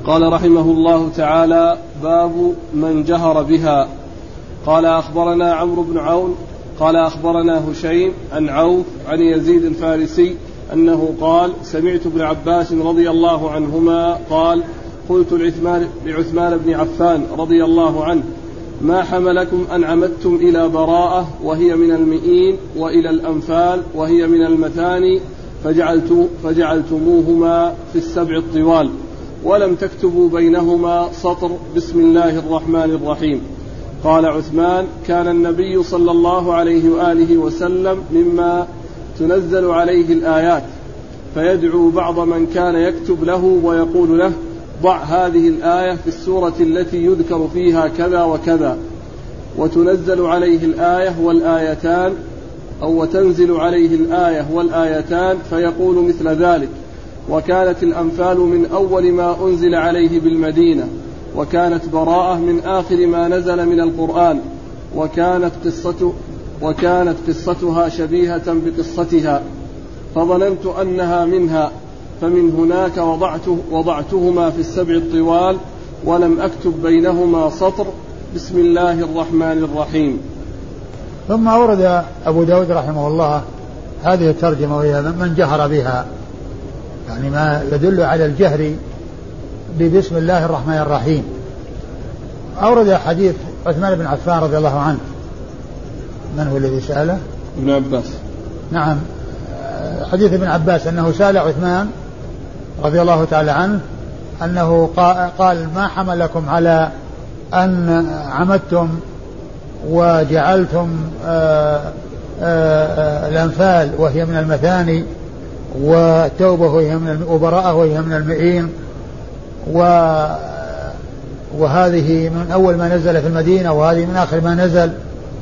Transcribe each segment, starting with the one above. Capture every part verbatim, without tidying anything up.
قال رحمه الله تعالى: باب من جهر بها. قال أخبرنا عمرو بن عون قال أخبرنا هشيم عن عوف عن يزيد الفارسي أنه قال: سمعت ابن عباس رضي الله عنهما قال: قلت لعثمان بن عفان رضي الله عنه: ما حملكم أن عمدتم إلى براءة وهي من المئين وإلى الأنفال وهي من المثاني فجعلت فجعلتموهما في السبع الطوال ولم تكتبوا بينهما سطر بسم الله الرحمن الرحيم؟ قال عثمان: كان النبي صلى الله عليه وآله وسلم مما تنزل عليه الآيات، فيدعو بعض من كان يكتب له ويقول له: ضع هذه الآية في السورة التي يذكر فيها كذا وكذا، وتنزل عليه الآية والآيتان أو وتنزل عليه الآية والآيتان فيقول مثل ذلك. وكانت الأنفال من أول ما أنزل عليه بالمدينة، وكانت براءة من آخر ما نزل من القرآن، وكانت قصة وكانت قصتها شبيهة بقصتها، فظننت أنها منها، فمن هناك وضعته وضعتهما في السبع الطوال ولم أكتب بينهما سطر بسم الله الرحمن الرحيم. ثم أورد أبو داود رحمه الله هذه الترجمة وهي من جهر بها، يعني ما يدل على الجهر ببسم الله الرحمن الرحيم. أورد حديث عثمان بن عفان رضي الله عنه. من هو الذي سأله؟ ابن عباس. نعم، حديث ابن عباس أنه سأل عثمان رضي الله تعالى عنه أنه قال: ما حملكم على أن عمدتم وجعلتم آآ آآ الأنفال وهي من المثاني، والتوبة وهي من وبراءة وهي من المئين، وهذه من أول ما نزل في المدينة وهذه من آخر ما نزل،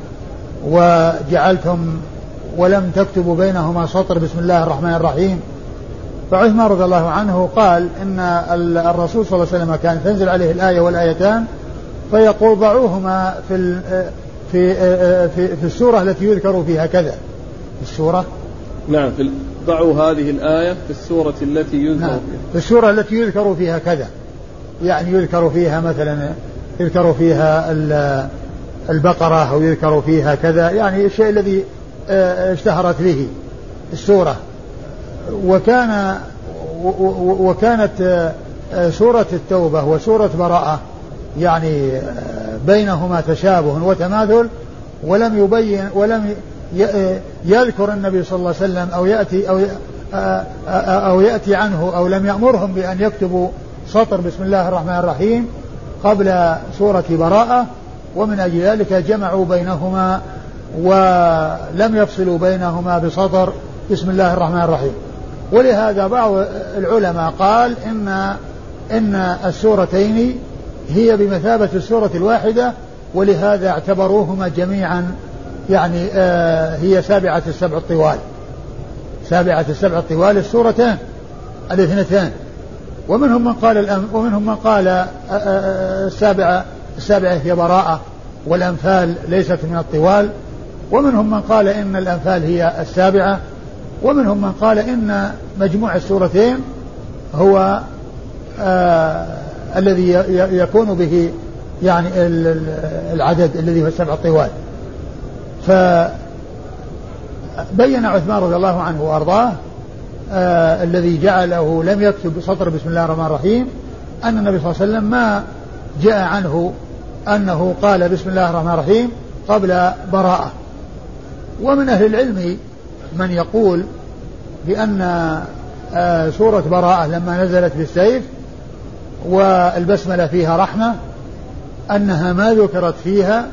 وجعلتم ولم تكتبوا بينهما سطر بسم الله الرحمن الرحيم. فعثمان رضي الله عنه قال إن الرسول صلى الله عليه وسلم كان تنزل عليه الآية والآيتان فيقول: ضعوهما في في في, في السورة التي يذكر فيها كذا. السورة نعم في ضعوا هذه الآية في السورة التي يذكر نعم في السورة التي يذكر فيها كذا، يعني يذكر فيها مثلا يذكر فيها البقرة أو يذكر فيها كذا، يعني الشيء الذي اشتهرت به السورة. وكان وكانت سورة التوبة وسورة براءة يعني بينهما تشابه وتماثل، ولم يبين ولم يذكر النبي صلى الله عليه وسلم أو يأتي أو أو يأتي عنه أو لم يأمرهم بأن يكتبوا سطر بسم الله الرحمن الرحيم قبل سورة براءة، ومن أجل ذلك جمعوا بينهما ولم يفصلوا بينهما بسطر بسم الله الرحمن الرحيم. ولهذا بعض العلماء قال إن إن السورتين هي بمثابة السورة الواحدة، ولهذا اعتبروهما جميعا يعني آه هي سابعة السبع الطوال، سابعة السبع الطوال السورتان الاثنتان. ومنهم من قال الأم ومنهم من قال آه آه السابعة السابعة هي براءة والأنفال ليست من الطوال، ومنهم من قال إن الأنفال هي السابعة، ومنهم من قال إن مجموع السورتين هو آه الذي يكون به يعني العدد الذي هو السبع الطوال. فبين عثمان رضي الله عنه وأرضاه آه الذي جعله لم يكتب سطر بسم الله الرحمن الرحيم أن النبي صلى الله عليه وسلم ما جاء عنه أنه قال بسم الله الرحمن الرحيم قبل براءة. ومن أهل العلم من يقول بأن آه سورة براءة لما نزلت بالسيف والبسملة فيها رحمة أنها ما ذكرت فيها،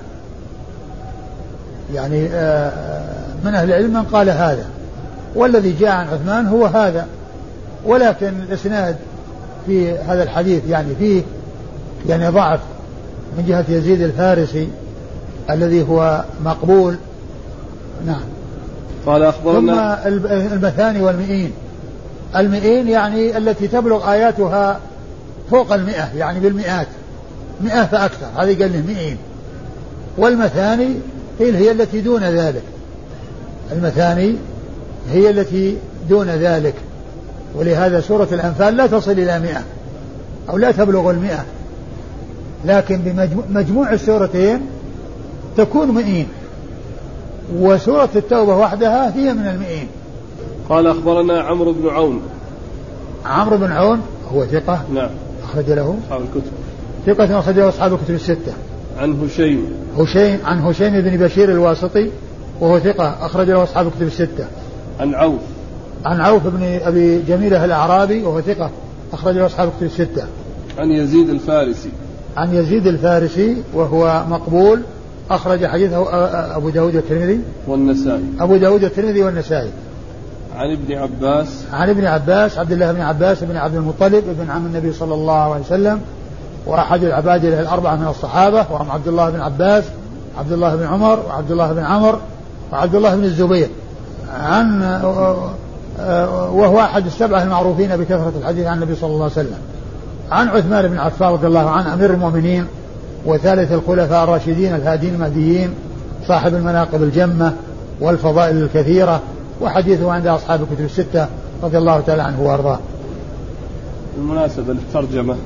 يعني آه من أهل العلم من قال هذا، والذي جاء عن عثمان هو هذا. ولكن الإسناد في هذا الحديث يعني فيه يعني ضعف من جهة يزيد الفارسي الذي هو مقبول. نعم. قال أخبرنا. ثم المثاني والمئين، المئين يعني التي تبلغ آياتها فوق المئة، يعني بالمئات، مئة فأكثر، هذه قال له مئين. والمثاني هي التي دون ذلك، المثاني هي التي دون ذلك، ولهذا سورة الأنفال لا تصل إلى مئة، أو لا تبلغ المئة، لكن بمجموع السورتين تكون مئين، وسورة التوبة وحدها هي من المئين. قال أخبرنا عمرو بن عون. عمرو بن عون هو ثقة، نعم، أخرج له أصحاب الكتب، ثقة أخرج له أصحاب الكتب الستة. عن هشيم هشيم عن هشيم بن بشير الواسطي وهو ثقة أخرج له أصحاب الكتب الستة. عن عوف عن عوف بن أبي جميلة الأعرابي وهو ثقة أخرج له أصحاب الكتب الستة. عن يزيد الفارسي عن يزيد الفارسي وهو مقبول أخرج حديثه أبو داود والترمذي والنسائي. أبو داود والترمذي والنسائي. عن ابن عباس عن ابن عباس عبد الله بن عباس بن عبد المطلب ابن عم النبي صلى الله عليه وسلم وأحد العباد له الأربعة من الصحابة، وهم عبد الله بن عباس عبد الله بن عمر وعبد الله بن عمر وعبد الله بن الزبير، عن وهو أحد السبعة المعروفين بكثرة الحديث عن النبي صلى الله عليه وسلم. عن عثمان بن عفان رضي الله عنه أمير المؤمنين وثالث الخلفاء الراشدين الهادين المهديين صاحب المناقب الجمة والفضائل الكثيرة، وحديثه عند أصحاب الكتب الستة رضي الله تعالى عنه وأرضاه. بالمناسبة للترجمة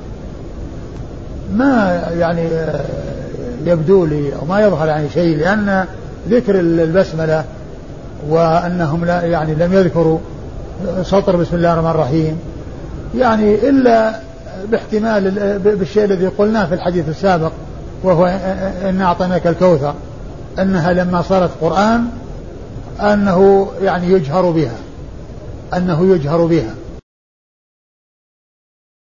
ما يعني يبدو لي أو ما يظهر يعني شيء، لأن ذكر البسملة وأنهم لا يعني لم يذكروا سطر بسم الله الرحمن الرحيم يعني إلا باحتمال بالشيء الذي قلناه في الحديث السابق، وهو إن أعطيناك الكوثر، أنها لما صارت قرآن أنه يعني يجهر بها أنه يجهر بها